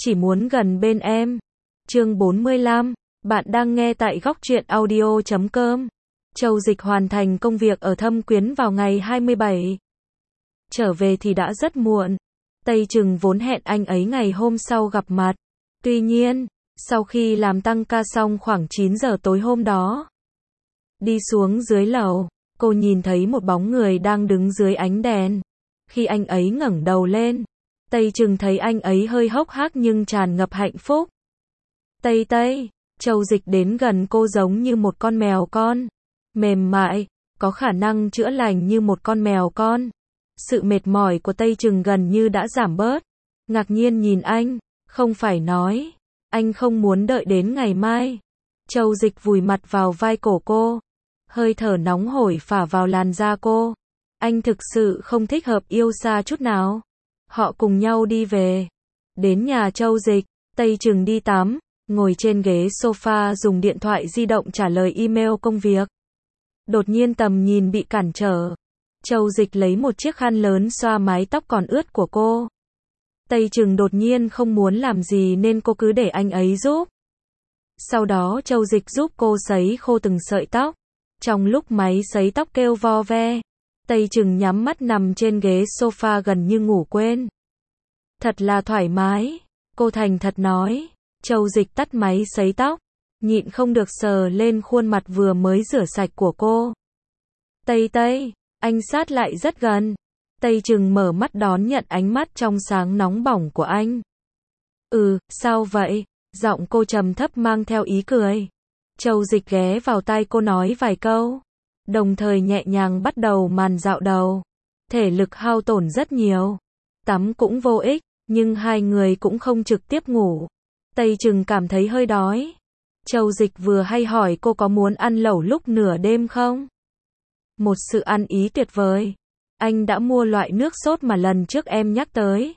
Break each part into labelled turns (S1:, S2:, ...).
S1: chỉ muốn gần bên em. Chương 45, bạn đang nghe tại góc truyện audio.com. Châu Dịch hoàn thành công việc ở Thâm Quyến vào ngày 27. Trở về thì đã rất muộn. Tây Trừng vốn hẹn anh ấy ngày hôm sau gặp mặt. Tuy nhiên, sau khi làm tăng ca xong khoảng 9 giờ tối hôm đó, đi xuống dưới lầu, cô nhìn thấy một bóng người đang đứng dưới ánh đèn. Khi anh ấy ngẩng đầu lên, Tây Trừng thấy anh ấy hơi hốc hác nhưng tràn ngập hạnh phúc. Tây Tây, Châu Dịch đến gần cô giống như một con mèo con, mềm mại, có khả năng chữa lành như một con mèo con. Sự mệt mỏi của Tây Trừng gần như đã giảm bớt. Ngạc nhiên nhìn anh, không phải nói, anh không muốn đợi đến ngày mai. Châu Dịch vùi mặt vào vai cổ cô, hơi thở nóng hổi phả vào làn da cô. Anh thực sự không thích hợp yêu xa chút nào. Họ cùng nhau đi về. Đến nhà Châu Dịch, Tây Trừng đi tắm, ngồi trên ghế sofa dùng điện thoại di động trả lời email công việc. Đột nhiên tầm nhìn bị cản trở. Châu Dịch lấy một chiếc khăn lớn xoa mái tóc còn ướt của cô. Tây Trừng đột nhiên không muốn làm gì nên cô cứ để anh ấy giúp. Sau đó Châu Dịch giúp cô sấy khô từng sợi tóc. Trong lúc máy sấy tóc kêu vo ve, Tây Trừng nhắm mắt nằm trên ghế sofa gần như ngủ quên. Thật là thoải mái, cô thành thật nói. Châu Dịch tắt máy sấy tóc, nhịn không được sờ lên khuôn mặt vừa mới rửa sạch của cô. Tây Tây, anh sát lại rất gần. Tây Trừng mở mắt đón nhận ánh mắt trong sáng nóng bỏng của anh. Sao vậy? Giọng cô trầm thấp mang theo ý cười. Châu Dịch ghé vào tai cô nói vài câu, đồng thời nhẹ nhàng bắt đầu màn dạo đầu. Thể lực hao tổn rất nhiều, tắm cũng vô ích, nhưng hai người cũng không trực tiếp ngủ. Tây Trừng cảm thấy hơi đói. Châu Dịch vừa hay hỏi cô có muốn ăn lẩu lúc nửa đêm không? Một sự ăn ý tuyệt vời. Anh đã mua loại nước sốt mà lần trước em nhắc tới.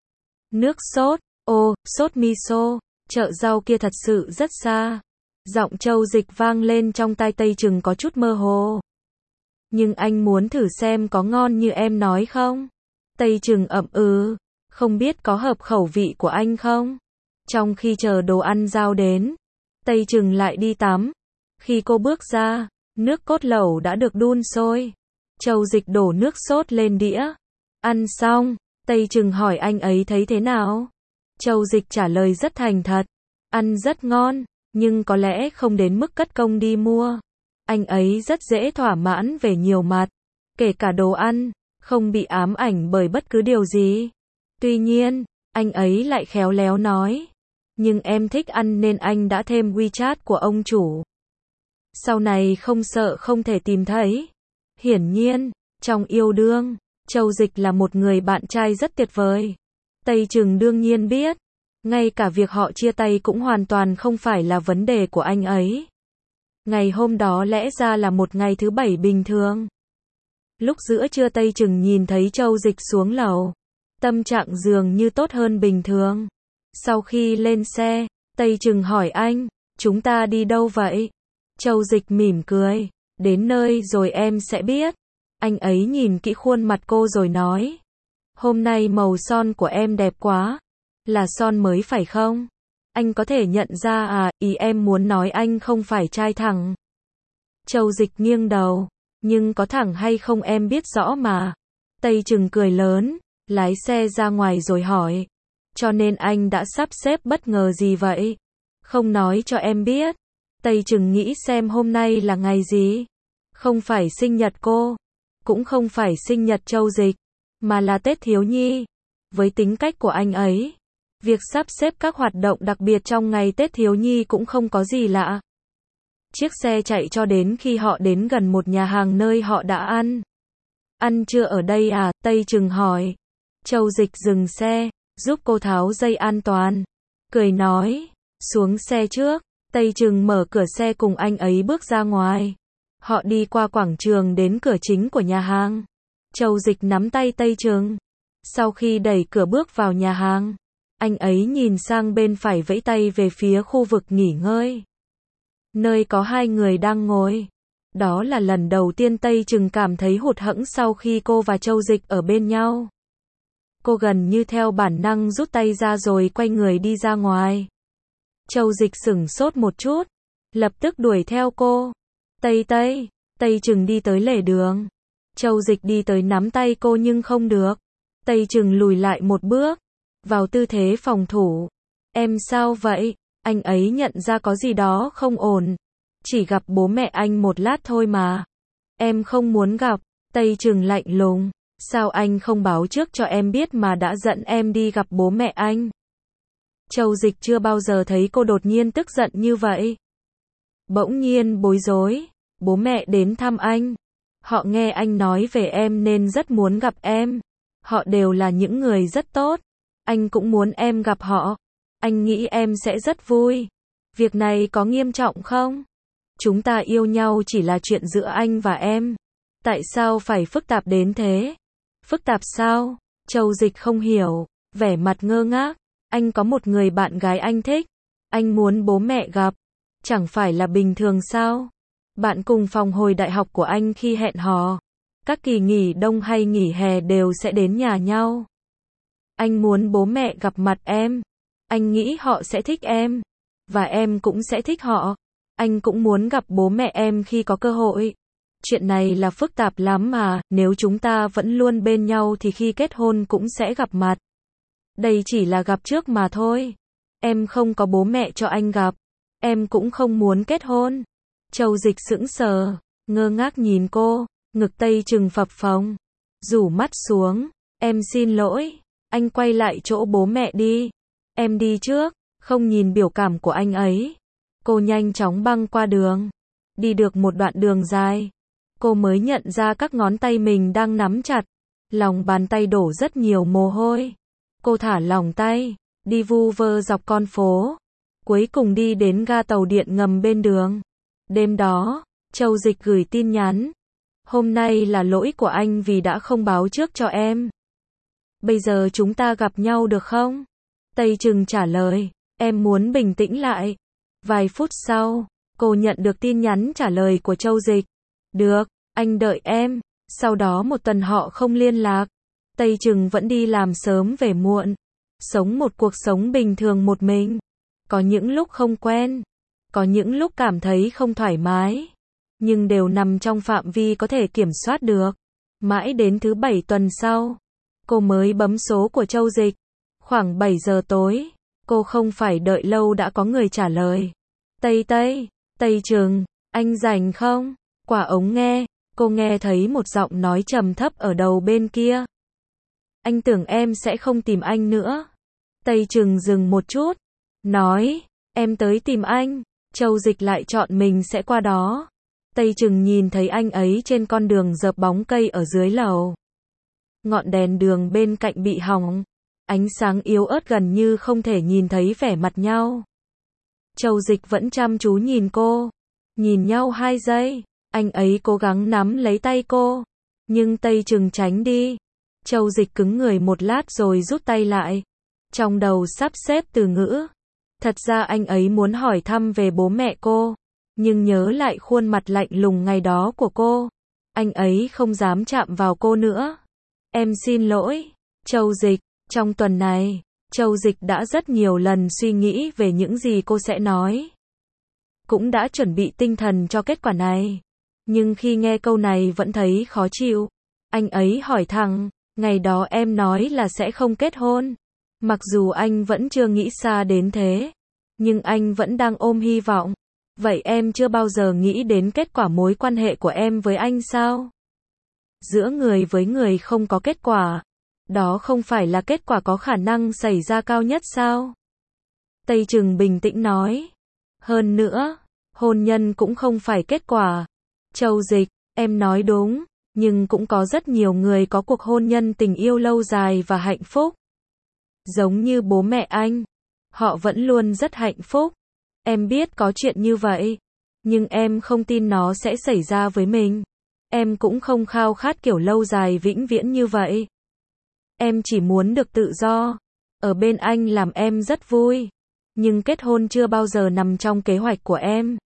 S1: Nước sốt? Sốt miso. Chợ rau kia thật sự rất xa. Giọng Châu Dịch vang lên trong tai Tây Trừng có chút mơ hồ. Nhưng anh muốn thử xem có ngon như em nói không? Tây Trừng ậm không biết có hợp khẩu vị của anh không? Trong khi chờ đồ ăn giao đến, Tây Trừng lại đi tắm. Khi cô bước ra, nước cốt lẩu đã được đun sôi. Châu Dịch đổ nước sốt lên đĩa. Ăn xong, Tây Trừng hỏi anh ấy thấy thế nào? Châu Dịch trả lời rất thành thật. Ăn rất ngon, nhưng có lẽ không đến mức cất công đi mua. Anh ấy rất dễ thỏa mãn về nhiều mặt, kể cả đồ ăn, không bị ám ảnh bởi bất cứ điều gì. Tuy nhiên, anh ấy lại khéo léo nói. Nhưng em thích ăn nên anh đã thêm WeChat của ông chủ. Sau này không sợ không thể tìm thấy. Hiển nhiên, trong yêu đương, Châu Dịch là một người bạn trai rất tuyệt vời. Tây Trừng đương nhiên biết, ngay cả việc họ chia tay cũng hoàn toàn không phải là vấn đề của anh ấy. Ngày hôm đó lẽ ra là một ngày thứ bảy bình thường. Lúc giữa trưa Tây Trừng nhìn thấy Châu Dịch xuống lầu. Tâm trạng dường như tốt hơn bình thường. Sau khi lên xe, Tây Trừng hỏi anh, chúng ta đi đâu vậy? Châu Dịch mỉm cười, đến nơi rồi em sẽ biết. Anh ấy nhìn kỹ khuôn mặt cô rồi nói, hôm nay màu son của em đẹp quá. Là son mới phải không? Anh có thể nhận ra à? Ý em muốn nói anh không phải trai thẳng. Châu Dịch nghiêng đầu, nhưng có thẳng hay không em biết rõ mà. Tây Trừng cười lớn, lái xe ra ngoài rồi hỏi, cho nên anh đã sắp xếp bất ngờ gì vậy? Không nói cho em biết. Tây Trừng nghĩ xem hôm nay là ngày gì? Không phải sinh nhật cô, cũng không phải sinh nhật Châu Dịch, mà là Tết thiếu nhi. Với tính cách của anh ấy, việc sắp xếp các hoạt động đặc biệt trong ngày Tết thiếu nhi cũng không có gì lạ. Chiếc xe chạy cho đến khi họ đến gần một nhà hàng nơi họ đã ăn. Ăn trưa ở đây à? Tây Trừng hỏi. Châu Dịch dừng xe, giúp cô tháo dây an toàn. Cười nói, xuống xe trước. Tây Trừng mở cửa xe cùng anh ấy bước ra ngoài. Họ đi qua quảng trường đến cửa chính của nhà hàng. Châu Dịch nắm tay Tây Trừng. Sau khi đẩy cửa bước vào nhà hàng, anh ấy nhìn sang bên phải vẫy tay về phía khu vực nghỉ ngơi, nơi có hai người đang ngồi. Đó là lần đầu tiên Tây Trừng cảm thấy hụt hẫng sau khi cô và Châu Dịch ở bên nhau. Cô gần như theo bản năng rút tay ra rồi quay người đi ra ngoài. Châu Dịch sửng sốt một chút, lập tức đuổi theo cô. Tây Tây, Tây Trừng đi tới lề đường. Châu Dịch đi tới nắm tay cô nhưng không được. Tây Trừng lùi lại một bước, vào tư thế phòng thủ. Em sao vậy? Anh ấy nhận ra có gì đó không ổn. Chỉ gặp bố mẹ anh một lát thôi mà. Em không muốn gặp. Tây Trừng lạnh lùng. Sao anh không báo trước cho em biết mà đã dẫn em đi gặp bố mẹ anh? Châu Dịch chưa bao giờ thấy cô đột nhiên tức giận như vậy. Bỗng nhiên bối rối. Bố mẹ đến thăm anh. Họ nghe anh nói về em nên rất muốn gặp em. Họ đều là những người rất tốt. Anh cũng muốn em gặp họ. Anh nghĩ em sẽ rất vui. Việc này có nghiêm trọng không? Chúng ta yêu nhau chỉ là chuyện giữa anh và em. Tại sao phải phức tạp đến thế? Phức tạp sao? Châu Dịch không hiểu, vẻ mặt ngơ ngác. Anh có một người bạn gái anh thích. Anh muốn bố mẹ gặp. Chẳng phải là bình thường sao? Bạn cùng phòng hồi đại học của anh khi hẹn hò. Các kỳ nghỉ đông hay nghỉ hè đều sẽ đến nhà nhau. Anh muốn bố mẹ gặp mặt em. Anh nghĩ họ sẽ thích em. Và em cũng sẽ thích họ. Anh cũng muốn gặp bố mẹ em khi có cơ hội. Chuyện này là phức tạp lắm mà, nếu chúng ta vẫn luôn bên nhau thì khi kết hôn cũng sẽ gặp mặt. Đây chỉ là gặp trước mà thôi. Em không có bố mẹ cho anh gặp. Em cũng không muốn kết hôn. Châu Dịch sững sờ, ngơ ngác nhìn cô, ngực Tây Trừng phập phồng. Rủ mắt xuống, em xin lỗi, anh quay lại chỗ bố mẹ đi. Em đi trước, không nhìn biểu cảm của anh ấy. Cô nhanh chóng băng qua đường. Đi được một đoạn đường dài. Cô mới nhận ra các ngón tay mình đang nắm chặt. Lòng bàn tay đổ rất nhiều mồ hôi. Cô thả lỏng tay, đi vu vơ dọc con phố. Cuối cùng đi đến ga tàu điện ngầm bên đường. Đêm đó, Châu Dịch gửi tin nhắn. Hôm nay là lỗi của anh vì đã không báo trước cho em. Bây giờ chúng ta gặp nhau được không? Tây Trừng trả lời, em muốn bình tĩnh lại. Vài phút sau, cô nhận được tin nhắn trả lời của Châu Dịch. Được, anh đợi em. Sau đó một tuần họ không liên lạc. Tây Trừng vẫn đi làm sớm về muộn. Sống một cuộc sống bình thường một mình. Có những lúc không quen. Có những lúc cảm thấy không thoải mái. Nhưng đều nằm trong phạm vi có thể kiểm soát được. Mãi đến thứ 7 tuần sau, cô mới bấm số của Châu Dịch. Khoảng 7 giờ tối, cô không phải đợi lâu đã có người trả lời. Tây Trừng, anh rảnh không? Qua ống nghe, cô nghe thấy một giọng nói trầm thấp ở đầu bên kia. Anh tưởng em sẽ không tìm anh nữa. Tây Trừng dừng một chút, nói, em tới tìm anh. Châu Dịch lại chọn mình sẽ qua đó. Tây Trừng nhìn thấy anh ấy trên con đường dợp bóng cây ở dưới lầu. Ngọn đèn đường bên cạnh bị hỏng. Ánh sáng yếu ớt gần như không thể nhìn thấy vẻ mặt nhau. Châu Dịch vẫn chăm chú nhìn cô. Nhìn nhau 2 giây. Anh ấy cố gắng nắm lấy tay cô. Nhưng Tây Trừng tránh đi. Châu Dịch cứng người một lát rồi rút tay lại. Trong đầu sắp xếp từ ngữ. Thật ra anh ấy muốn hỏi thăm về bố mẹ cô. Nhưng nhớ lại khuôn mặt lạnh lùng ngày đó của cô. Anh ấy không dám chạm vào cô nữa. Em xin lỗi, Châu Dịch. Trong tuần này, Châu Dịch đã rất nhiều lần suy nghĩ về những gì cô sẽ nói. Cũng đã chuẩn bị tinh thần cho kết quả này. Nhưng khi nghe câu này vẫn thấy khó chịu. Anh ấy hỏi thẳng, ngày đó em nói là sẽ không kết hôn. Mặc dù anh vẫn chưa nghĩ xa đến thế. Nhưng anh vẫn đang ôm hy vọng. Vậy em chưa bao giờ nghĩ đến kết quả mối quan hệ của em với anh sao? Giữa người với người không có kết quả. Đó không phải là kết quả có khả năng xảy ra cao nhất sao? Tây Trừng bình tĩnh nói. Hơn nữa, hôn nhân cũng không phải kết quả. Châu Dịch, em nói đúng, nhưng cũng có rất nhiều người có cuộc hôn nhân tình yêu lâu dài và hạnh phúc. Giống như bố mẹ anh, họ vẫn luôn rất hạnh phúc. Em biết có chuyện như vậy, nhưng em không tin nó sẽ xảy ra với mình. Em cũng không khao khát kiểu lâu dài vĩnh viễn như vậy. Em chỉ muốn được tự do. Ở bên anh làm em rất vui. Nhưng kết hôn chưa bao giờ nằm trong kế hoạch của em.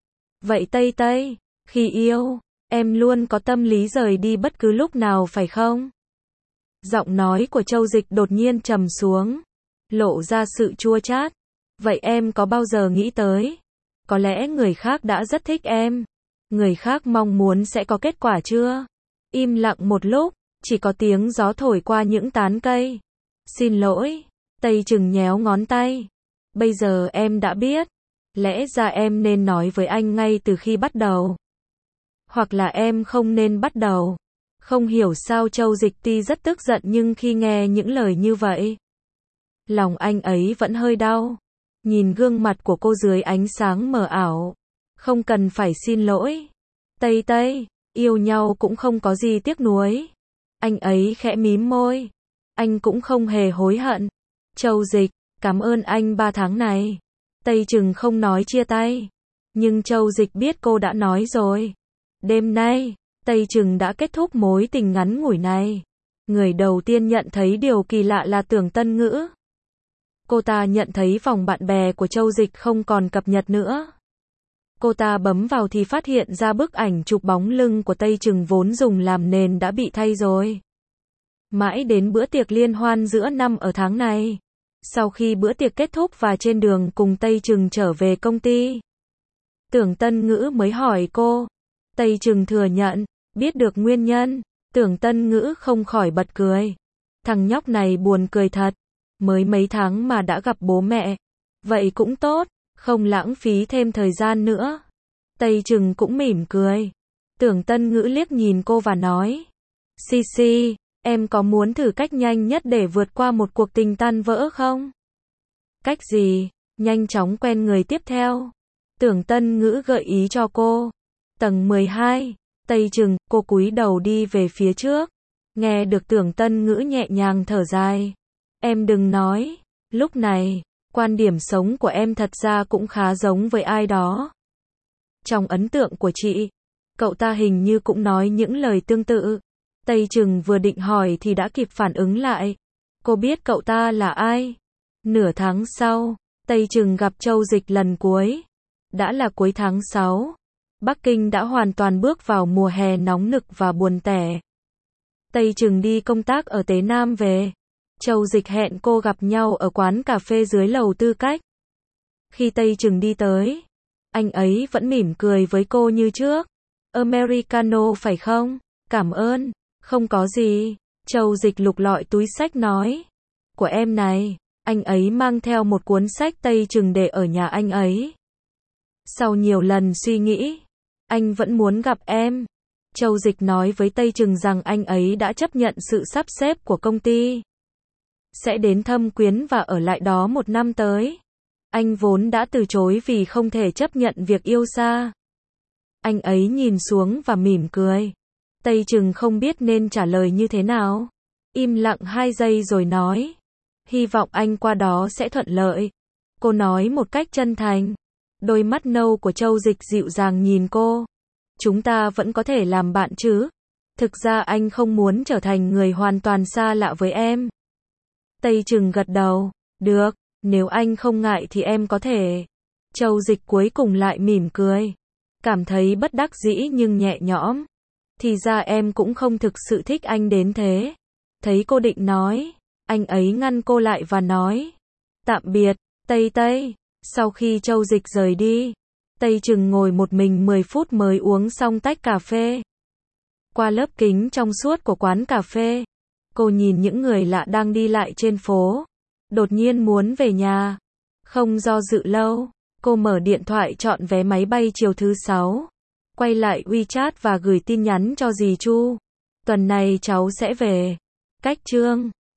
S1: Vậy Tây, khi yêu, em luôn có tâm lý rời đi bất cứ lúc nào phải không? Giọng nói của Châu Dịch đột nhiên trầm xuống, lộ ra sự chua chát. Vậy em có bao giờ nghĩ tới, có lẽ người khác đã rất thích em, người khác mong muốn sẽ có kết quả chưa? Im lặng một lúc, chỉ có tiếng gió thổi qua những tán cây. Xin lỗi, Tây Trừng nhéo ngón tay. Bây giờ em đã biết, lẽ ra em nên nói với anh ngay từ khi bắt đầu. Hoặc là em không nên bắt đầu. Không hiểu sao Châu Dịch tuy rất tức giận nhưng khi nghe những lời như vậy, lòng anh ấy vẫn hơi đau. Nhìn gương mặt của cô dưới ánh sáng mờ ảo. Không cần phải xin lỗi. Tây Tây, yêu nhau cũng không có gì tiếc nuối. Anh ấy khẽ mím môi. Anh cũng không hề hối hận. Châu Dịch, cảm ơn anh 3 tháng này. Tây Trừng không nói chia tay. Nhưng Châu Dịch biết cô đã nói rồi. Đêm nay, Tây Trừng đã kết thúc mối tình ngắn ngủi này. Người đầu tiên nhận thấy điều kỳ lạ là Tưởng Tân Ngữ. Cô ta nhận thấy vòng bạn bè của Châu Dịch không còn cập nhật nữa. Cô ta bấm vào thì phát hiện ra bức ảnh chụp bóng lưng của Tây Trừng vốn dùng làm nền đã bị thay rồi. Mãi đến bữa tiệc liên hoan giữa năm ở tháng này. Sau khi bữa tiệc kết thúc và trên đường cùng Tây Trừng trở về công ty, Tưởng Tân Ngữ mới hỏi cô. Tây Trừng thừa nhận, biết được nguyên nhân. Tưởng Tân Ngữ không khỏi bật cười. Thằng nhóc này buồn cười thật. Mới mấy tháng mà đã gặp bố mẹ. Vậy cũng tốt, không lãng phí thêm thời gian nữa. Tây Trừng cũng mỉm cười. Tưởng Tân Ngữ liếc nhìn cô và nói. Xì, em có muốn thử cách nhanh nhất để vượt qua một cuộc tình tan vỡ không? Cách gì? Nhanh chóng quen người tiếp theo. Tưởng Tân Ngữ gợi ý cho cô. Tầng 12, Tây Trừng, cô cúi đầu đi về phía trước. Nghe được Tưởng Tân Ngữ nhẹ nhàng thở dài. Em đừng nói, lúc này, quan điểm sống của em thật ra cũng khá giống với ai đó. Trong ấn tượng của chị, cậu ta hình như cũng nói những lời tương tự. Tây Trừng vừa định hỏi thì đã kịp phản ứng lại. Cô biết cậu ta là ai? Nửa tháng sau, Tây Trừng gặp Châu Dịch lần cuối. Đã là cuối tháng 6. Bắc Kinh đã hoàn toàn bước vào mùa hè nóng nực và buồn tẻ. Tây Trừng đi công tác ở Tế Nam về. Châu Dịch hẹn cô gặp nhau ở quán cà phê dưới lầu Tư Cách. Khi Tây Trừng đi tới, anh ấy vẫn mỉm cười với cô như trước. Americano phải không? Cảm ơn. Không có gì. Châu Dịch lục lọi túi xách nói. Của em này. Anh ấy mang theo một cuốn sách Tây Trừng để ở nhà anh ấy. Sau nhiều lần suy nghĩ, anh vẫn muốn gặp em. Châu Dịch nói với Tây Trừng rằng anh ấy đã chấp nhận sự sắp xếp của công ty. Sẽ đến Thâm Quyến và ở lại đó 1 năm tới. Anh vốn đã từ chối vì không thể chấp nhận việc yêu xa. Anh ấy nhìn xuống và mỉm cười. Tây Trừng không biết nên trả lời như thế nào. Im lặng 2 giây rồi nói. Hy vọng anh qua đó sẽ thuận lợi. Cô nói một cách chân thành. Đôi mắt nâu của Châu Dịch dịu dàng nhìn cô. Chúng ta vẫn có thể làm bạn chứ? Thực ra anh không muốn trở thành người hoàn toàn xa lạ với em. Tây Trừng gật đầu. Được, nếu anh không ngại thì em có thể. Châu Dịch cuối cùng lại mỉm cười. Cảm thấy bất đắc dĩ nhưng nhẹ nhõm. Thì ra em cũng không thực sự thích anh đến thế. Thấy cô định nói, anh ấy ngăn cô lại và nói. Tạm biệt, Tây Tây. Sau khi Châu Dịch rời đi, Tây Trừng ngồi một mình 10 phút mới uống xong tách cà phê. Qua lớp kính trong suốt của quán cà phê, cô nhìn những người lạ đang đi lại trên phố. Đột nhiên muốn về nhà. Không do dự lâu, cô mở điện thoại chọn vé máy bay chiều thứ 6. Quay lại WeChat và gửi tin nhắn cho dì Chu. Tuần này cháu sẽ về. Cách chương